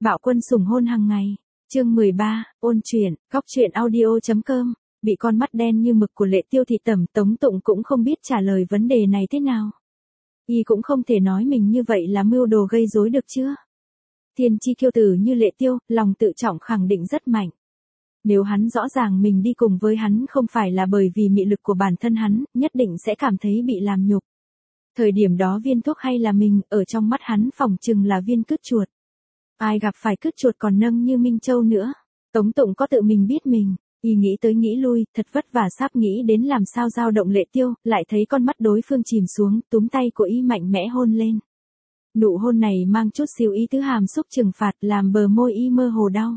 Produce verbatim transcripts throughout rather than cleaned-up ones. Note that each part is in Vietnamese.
Bạo quân sủng hôn hàng ngày. Chương mười ba, ôn chuyện, góc chuyện audio.com. Bị con mắt đen như mực của Lệ Tiêu thị tẩm, Tống Tụng cũng không biết trả lời vấn đề này thế nào. Y cũng không thể nói mình như vậy là mưu đồ gây rối được chưa? Thiên chi kiêu tử như Lệ Tiêu, lòng tự trọng khẳng định rất mạnh. Nếu hắn rõ ràng mình đi cùng với hắn không phải là bởi vì mị lực của bản thân hắn, nhất định sẽ cảm thấy bị làm nhục. Thời điểm đó viên thuốc hay là mình, ở trong mắt hắn phỏng chừng là viên cứt chuột. Ai gặp phải cứt chuột còn nâng như Minh Châu nữa. Tống Tụng có tự mình biết mình, y nghĩ tới nghĩ lui, thật vất vả sắp nghĩ đến làm sao dao động Lệ Tiêu, lại thấy con mắt đối phương chìm xuống, túm tay của y mạnh mẽ hôn lên. Nụ hôn này mang chút xíu ý tứ hàm xúc trừng phạt, làm bờ môi y mơ hồ đau.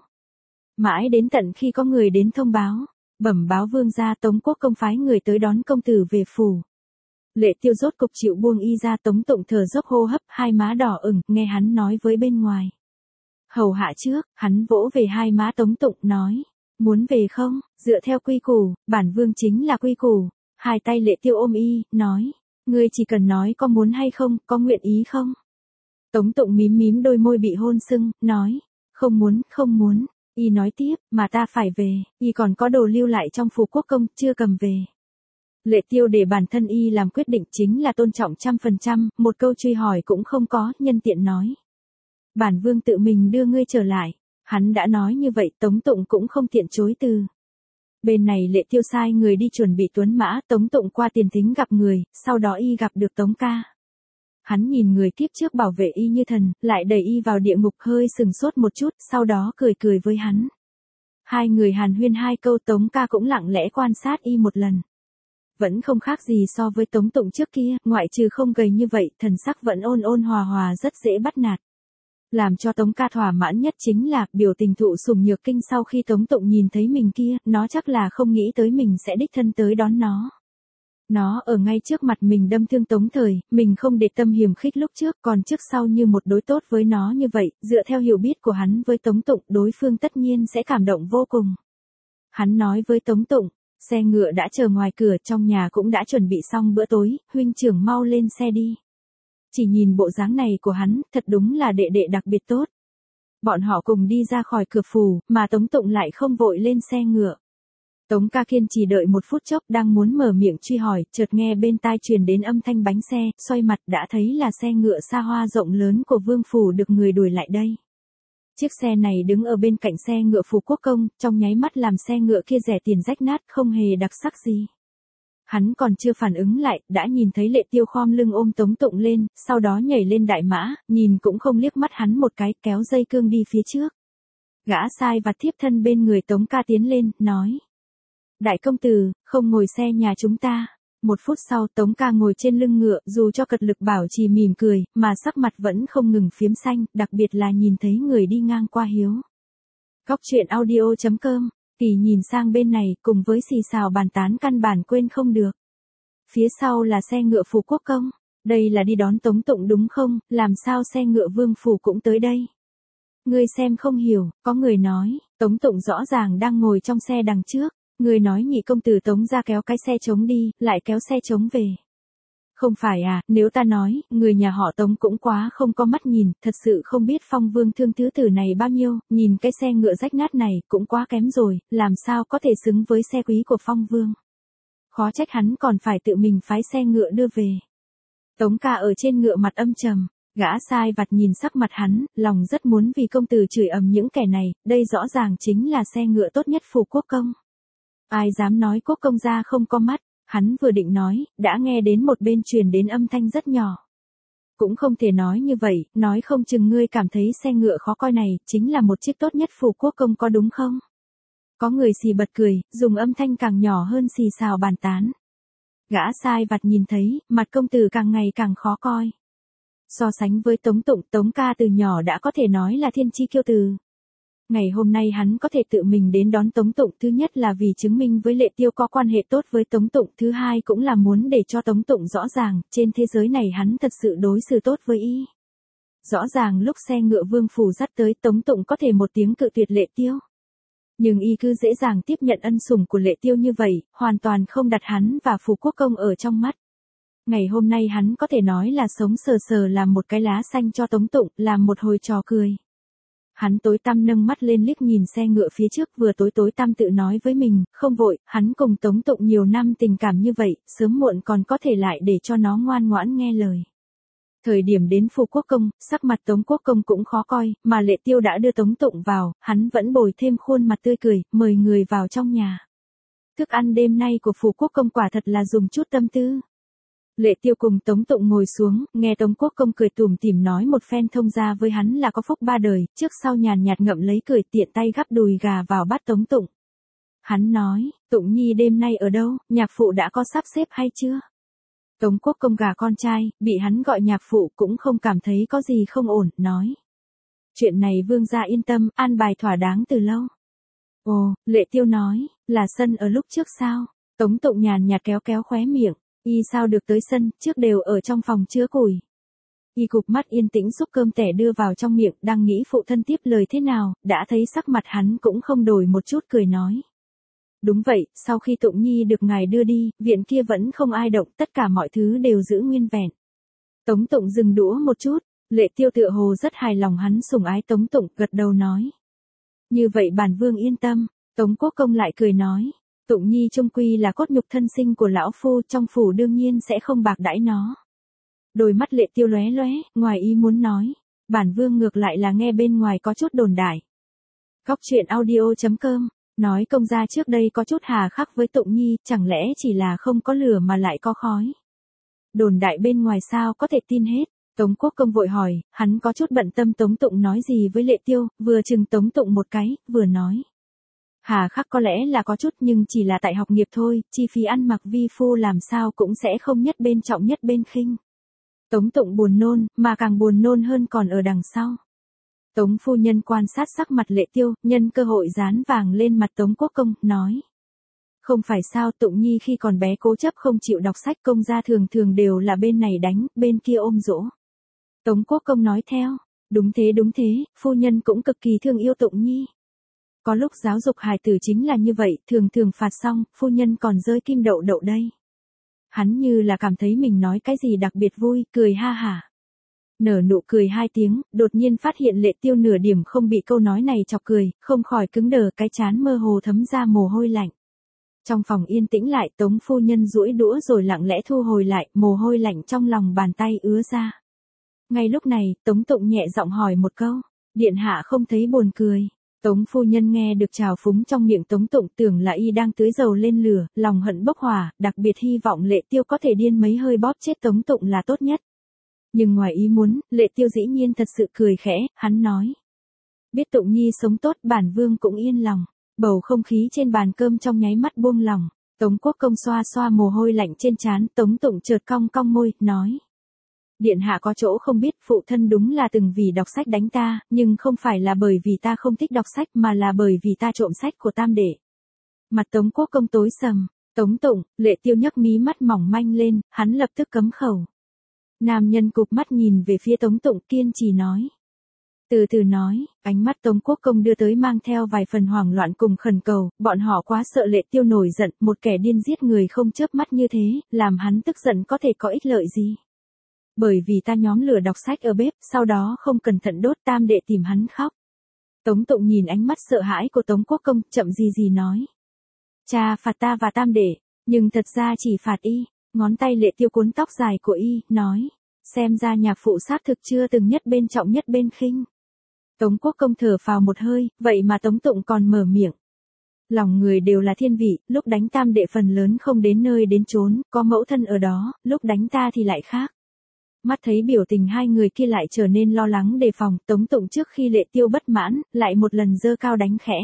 Mãi đến tận khi có người đến thông báo, bẩm báo vương gia Tống Quốc công phái người tới đón công tử về phủ. Lệ Tiêu rốt cục chịu buông y ra. Tống Tụng thở dốc hô hấp, hai má đỏ ửng, nghe hắn nói với bên ngoài. Hầu hạ trước, hắn vỗ về hai má Tống Tụng, nói, muốn về không, dựa theo quy củ, bản vương chính là quy củ. Hai tay Lệ Tiêu ôm y, nói, ngươi chỉ cần nói có muốn hay không, có nguyện ý không. Tống Tụng mím mím đôi môi bị hôn sưng, nói, không muốn, không muốn. Y nói tiếp, mà ta phải về, y còn có đồ lưu lại trong phủ quốc công, chưa cầm về. Lệ Tiêu để bản thân y làm quyết định chính là tôn trọng trăm phần trăm, một câu truy hỏi cũng không có, nhân tiện nói. Bản vương tự mình đưa ngươi trở lại. Hắn đã nói như vậy, Tống Tụng cũng không tiện chối từ. Bên này Lệ Tiêu sai người đi chuẩn bị tuấn mã, Tống Tụng qua tiền thính gặp người, sau đó y gặp được Tống ca. Hắn nhìn người kiếp trước bảo vệ y như thần, lại đẩy y vào địa ngục, hơi sừng sốt một chút, sau đó cười cười với hắn. Hai người hàn huyên hai câu, Tống ca cũng lặng lẽ quan sát y một lần. Vẫn không khác gì so với Tống Tụng trước kia, ngoại trừ không gầy như vậy, thần sắc vẫn ôn ôn hòa hòa, rất dễ bắt nạt. Làm cho Tống ca thỏa mãn nhất chính là, biểu tình thụ sủng nhược kinh sau khi Tống Tụng nhìn thấy mình kia, nó chắc là không nghĩ tới mình sẽ đích thân tới đón nó. Nó ở ngay trước mặt mình đâm thương Tống Thời, mình không để tâm hiềm khích lúc trước, còn trước sau như một đối tốt với nó như vậy, dựa theo hiểu biết của hắn với Tống Tụng, đối phương tất nhiên sẽ cảm động vô cùng. Hắn nói với Tống Tụng, xe ngựa đã chờ ngoài cửa, trong nhà cũng đã chuẩn bị xong bữa tối, huynh trưởng mau lên xe đi. Chỉ nhìn bộ dáng này của hắn, thật đúng là đệ đệ đặc biệt tốt. Bọn họ cùng đi ra khỏi cửa phủ, mà Tống Tụng lại không vội lên xe ngựa. Tống ca kiên trì đợi một phút chốc, đang muốn mở miệng truy hỏi, chợt nghe bên tai truyền đến âm thanh bánh xe, xoay mặt đã thấy là xe ngựa xa hoa rộng lớn của vương phủ được người đuổi lại đây. Chiếc xe này đứng ở bên cạnh xe ngựa phủ quốc công, trong nháy mắt làm xe ngựa kia rẻ tiền rách nát, không hề đặc sắc gì. Hắn còn chưa phản ứng lại, đã nhìn thấy Lệ Tiêu khom lưng ôm Tống Tụng lên, sau đó nhảy lên đại mã, nhìn cũng không liếc mắt hắn một cái, kéo dây cương đi phía trước. Gã sai vặt thiếp thân bên người Tống ca tiến lên, nói. Đại công tử, không ngồi xe nhà chúng ta. Một phút sau Tống ca ngồi trên lưng ngựa, dù cho cật lực bảo trì mỉm cười, mà sắc mặt vẫn không ngừng phiếm xanh, đặc biệt là nhìn thấy người đi ngang qua hiếu. Góc chuyện audio.com. Kỳ nhìn sang bên này, cùng với xì xào bàn tán căn bản quên không được. Phía sau là xe ngựa phủ quốc công. Đây là đi đón Tống Tụng đúng không, làm sao xe ngựa vương phủ cũng tới đây. Ngươi xem không hiểu, có người nói, Tống Tụng rõ ràng đang ngồi trong xe đằng trước. Người nói nhị công tử Tống ra kéo cái xe trống đi, lại kéo xe trống về. Không phải à, nếu ta nói, người nhà họ Tống cũng quá không có mắt nhìn, thật sự không biết Phong Vương thương thứ tử này bao nhiêu, nhìn cái xe ngựa rách nát này, cũng quá kém rồi, làm sao có thể xứng với xe quý của Phong Vương. Khó trách hắn còn phải tự mình phái xe ngựa đưa về. Tống ca ở trên ngựa mặt âm trầm, gã sai vặt nhìn sắc mặt hắn, lòng rất muốn vì công tử chửi ầm những kẻ này, đây rõ ràng chính là xe ngựa tốt nhất phủ quốc công. Ai dám nói quốc công gia không có mắt. Hắn vừa định nói, đã nghe đến một bên truyền đến âm thanh rất nhỏ. Cũng không thể nói như vậy, nói không chừng ngươi cảm thấy xe ngựa khó coi này, chính là một chiếc tốt nhất phủ quốc công có đúng không? Có người xì bật cười, dùng âm thanh càng nhỏ hơn xì xào bàn tán. Gã sai vặt nhìn thấy, mặt công tử càng ngày càng khó coi. So sánh với Tống Tụng, Tống ca từ nhỏ đã có thể nói là thiên chi kiêu tử. Ngày hôm nay hắn có thể tự mình đến đón Tống Tụng, thứ nhất là vì chứng minh với Lệ Tiêu có quan hệ tốt với Tống Tụng, thứ hai cũng là muốn để cho Tống Tụng rõ ràng, trên thế giới này hắn thật sự đối xử tốt với y. Rõ ràng lúc xe ngựa vương phủ dắt tới, Tống Tụng có thể một tiếng cự tuyệt Lệ Tiêu. Nhưng y cứ dễ dàng tiếp nhận ân sủng của Lệ Tiêu như vậy, hoàn toàn không đặt hắn và phủ quốc công ở trong mắt. Ngày hôm nay hắn có thể nói là sống sờ sờ làm một cái lá xanh cho Tống Tụng, làm một hồi trò cười. Hắn tối tăm nâng mắt lên liếc nhìn xe ngựa phía trước, vừa tối tối tăm tự nói với mình, không vội, hắn cùng Tống Tụng nhiều năm tình cảm như vậy, sớm muộn còn có thể lại để cho nó ngoan ngoãn nghe lời. Thời điểm đến Phù Quốc Công, sắc mặt Tống Quốc Công cũng khó coi, mà Lệ Tiêu đã đưa Tống Tụng vào, hắn vẫn bồi thêm khuôn mặt tươi cười, mời người vào trong nhà. Thức ăn đêm nay của Phù Quốc Công quả thật là dùng chút tâm tư. Lệ Tiêu cùng Tống Tụng ngồi xuống, nghe Tống Quốc Công cười tủm tỉm nói một phen thông ra với hắn là có phúc ba đời, trước sau nhàn nhạt ngậm lấy cười, tiện tay gắp đùi gà vào bát Tống Tụng. Hắn nói, Tụng Nhi đêm nay ở đâu, nhạc phụ đã có sắp xếp hay chưa? Tống Quốc Công gà con trai, bị hắn gọi nhạc phụ cũng không cảm thấy có gì không ổn, nói. Chuyện này vương gia yên tâm, an bài thỏa đáng từ lâu. Ồ, Lệ Tiêu nói, là sân ở lúc trước sao? Tống Tụng nhàn nhạt kéo kéo khóe miệng, y sao được tới sân, trước đều ở trong phòng chứa củi. Y cụp mắt yên tĩnh xúc cơm tẻ đưa vào trong miệng, đang nghĩ phụ thân tiếp lời thế nào, đã thấy sắc mặt hắn cũng không đổi một chút, cười nói. Đúng vậy, sau khi Tụng Nhi được ngài đưa đi, viện kia vẫn không ai động, tất cả mọi thứ đều giữ nguyên vẹn. Tống Tụng dừng đũa một chút, Lệ Tiêu tựa hồ rất hài lòng hắn sủng ái Tống Tụng, gật đầu nói. Như vậy bản vương yên tâm. Tống Quốc Công lại cười nói. Tụng Nhi trung quy là cốt nhục thân sinh của lão phu, trong phủ đương nhiên sẽ không bạc đãi nó. Đôi mắt Lệ Tiêu lóe lóe, ngoài ý muốn nói. Bản vương ngược lại là nghe bên ngoài có chút đồn đại. Góc truyện audio chấm com, nói công gia trước đây có chút hà khắc với Tụng Nhi, chẳng lẽ chỉ là không có lửa mà lại có khói. Đồn đại bên ngoài sao có thể tin hết. Tống Quốc Công vội hỏi, hắn có chút bận tâm Tống Tụng nói gì với Lệ Tiêu, vừa chừng Tống Tụng một cái, vừa nói. Hà khắc có lẽ là có chút nhưng chỉ là tại học nghiệp thôi, chi phí ăn mặc vi phu làm sao cũng sẽ không nhất bên trọng nhất bên khinh. Tống Tụng buồn nôn, mà càng buồn nôn hơn còn ở đằng sau. Tống phu nhân quan sát sắc mặt Lệ Tiêu, nhân cơ hội dán vàng lên mặt Tống Quốc Công, nói. Không phải sao, Tụng Nhi khi còn bé cố chấp không chịu đọc sách, công gia thường thường đều là bên này đánh, bên kia ôm dỗ. Tống Quốc Công nói theo, đúng thế đúng thế, phu nhân cũng cực kỳ thương yêu Tụng Nhi. Có lúc giáo dục hài tử chính là như vậy, thường thường phạt xong, phu nhân còn rơi kim đậu đậu đây. Hắn như là cảm thấy mình nói cái gì đặc biệt vui, cười ha hả. Nở nụ cười hai tiếng, đột nhiên phát hiện Lệ Tiêu nửa điểm không bị câu nói này chọc cười, không khỏi cứng đờ, cái trán mơ hồ thấm ra mồ hôi lạnh. Trong phòng yên tĩnh lại, Tống phu nhân duỗi đũa rồi lặng lẽ thu hồi lại, mồ hôi lạnh trong lòng bàn tay ứa ra. Ngay lúc này, Tống Tụng nhẹ giọng hỏi một câu, điện hạ không thấy buồn cười. Tống phu nhân nghe được trào phúng trong miệng Tống Tụng, tưởng là y đang tưới dầu lên lửa, lòng hận bốc hỏa, đặc biệt hy vọng Lệ Tiêu có thể điên mấy hơi bóp chết Tống Tụng là tốt nhất. Nhưng ngoài ý muốn, Lệ Tiêu dĩ nhiên thật sự cười khẽ, hắn nói. Biết Tụng Nhi sống tốt, bản vương cũng yên lòng. Bầu không khí trên bàn cơm trong nháy mắt buông lỏng. Tống Quốc Công xoa xoa mồ hôi lạnh trên trán, Tống Tụng chợt cong cong môi, nói. Điện hạ có chỗ không biết, phụ thân đúng là từng vì đọc sách đánh ta, nhưng không phải là bởi vì ta không thích đọc sách mà là bởi vì ta trộm sách của tam đệ. Mặt Tống Quốc Công tối sầm, Tống Tụng, Lệ Tiêu nhấc mí mắt mỏng manh lên, hắn lập tức cấm khẩu. Nam nhân cụp mắt nhìn về phía Tống Tụng, kiên trì nói. Từ từ nói, ánh mắt Tống Quốc Công đưa tới mang theo vài phần hoảng loạn cùng khẩn cầu, bọn họ quá sợ Lệ Tiêu nổi giận, một kẻ điên giết người không chớp mắt như thế, làm hắn tức giận có thể có ích lợi gì. Bởi vì ta nhóm lửa đọc sách ở bếp, sau đó không cẩn thận đốt, tam đệ tìm hắn khóc. Tống Tụng nhìn ánh mắt sợ hãi của Tống Quốc Công, chậm gì gì nói. Cha phạt ta và tam đệ, nhưng thật ra chỉ phạt y. Ngón tay Lệ Tiêu cuốn tóc dài của y, nói. Xem ra nhạc phụ xác thực chưa từng nhất bên trọng nhất bên khinh. Tống Quốc Công thở phào một hơi, vậy mà Tống Tụng còn mở miệng. Lòng người đều là thiên vị, lúc đánh tam đệ phần lớn không đến nơi đến chốn, có mẫu thân ở đó, lúc đánh ta thì lại khác. Mắt thấy biểu tình hai người kia lại trở nên lo lắng đề phòng, Tống Tụng trước khi Lệ Tiêu bất mãn, lại một lần giơ cao đánh khẽ.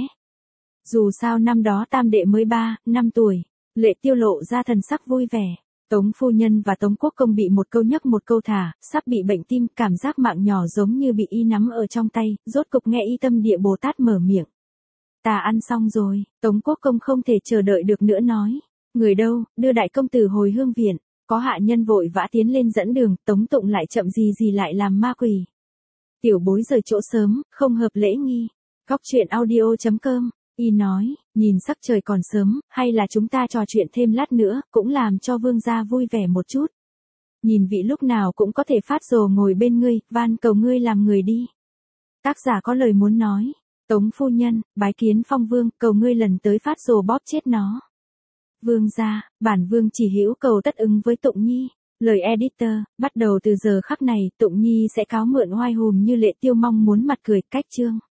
Dù sao năm đó tam đệ mới ba, năm tuổi, Lệ Tiêu lộ ra thần sắc vui vẻ. Tống phu nhân và Tống Quốc Công bị một câu nhắc một câu thả, sắp bị bệnh tim, cảm giác mạng nhỏ giống như bị y nắm ở trong tay, rốt cục nghe y tâm địa Bồ Tát mở miệng. Ta ăn xong rồi, Tống Quốc Công không thể chờ đợi được nữa nói. Người đâu, đưa đại công tử hồi hương viện. Có hạ nhân vội vã tiến lên dẫn đường, Tống Tụng lại chậm gì gì lại làm ma quỷ. Tiểu bối rời chỗ sớm, không hợp lễ nghi. Góc truyện audio chấm com, y nói, nhìn sắc trời còn sớm, hay là chúng ta trò chuyện thêm lát nữa, cũng làm cho vương gia vui vẻ một chút. Nhìn vị lúc nào cũng có thể phát rồ ngồi bên ngươi, van cầu ngươi làm người đi. Tác giả có lời muốn nói. Tống phu nhân, bái kiến Phong Vương, cầu ngươi lần tới phát rồ bóp chết nó. Vương gia, bản vương chỉ hữu cầu tất ứng với Tụng Nhi. Lời editor, bắt đầu từ giờ khắc này, Tụng Nhi sẽ cáo mượn oai hùm như Lệ Tiêu mong muốn mặt cười, cách chương.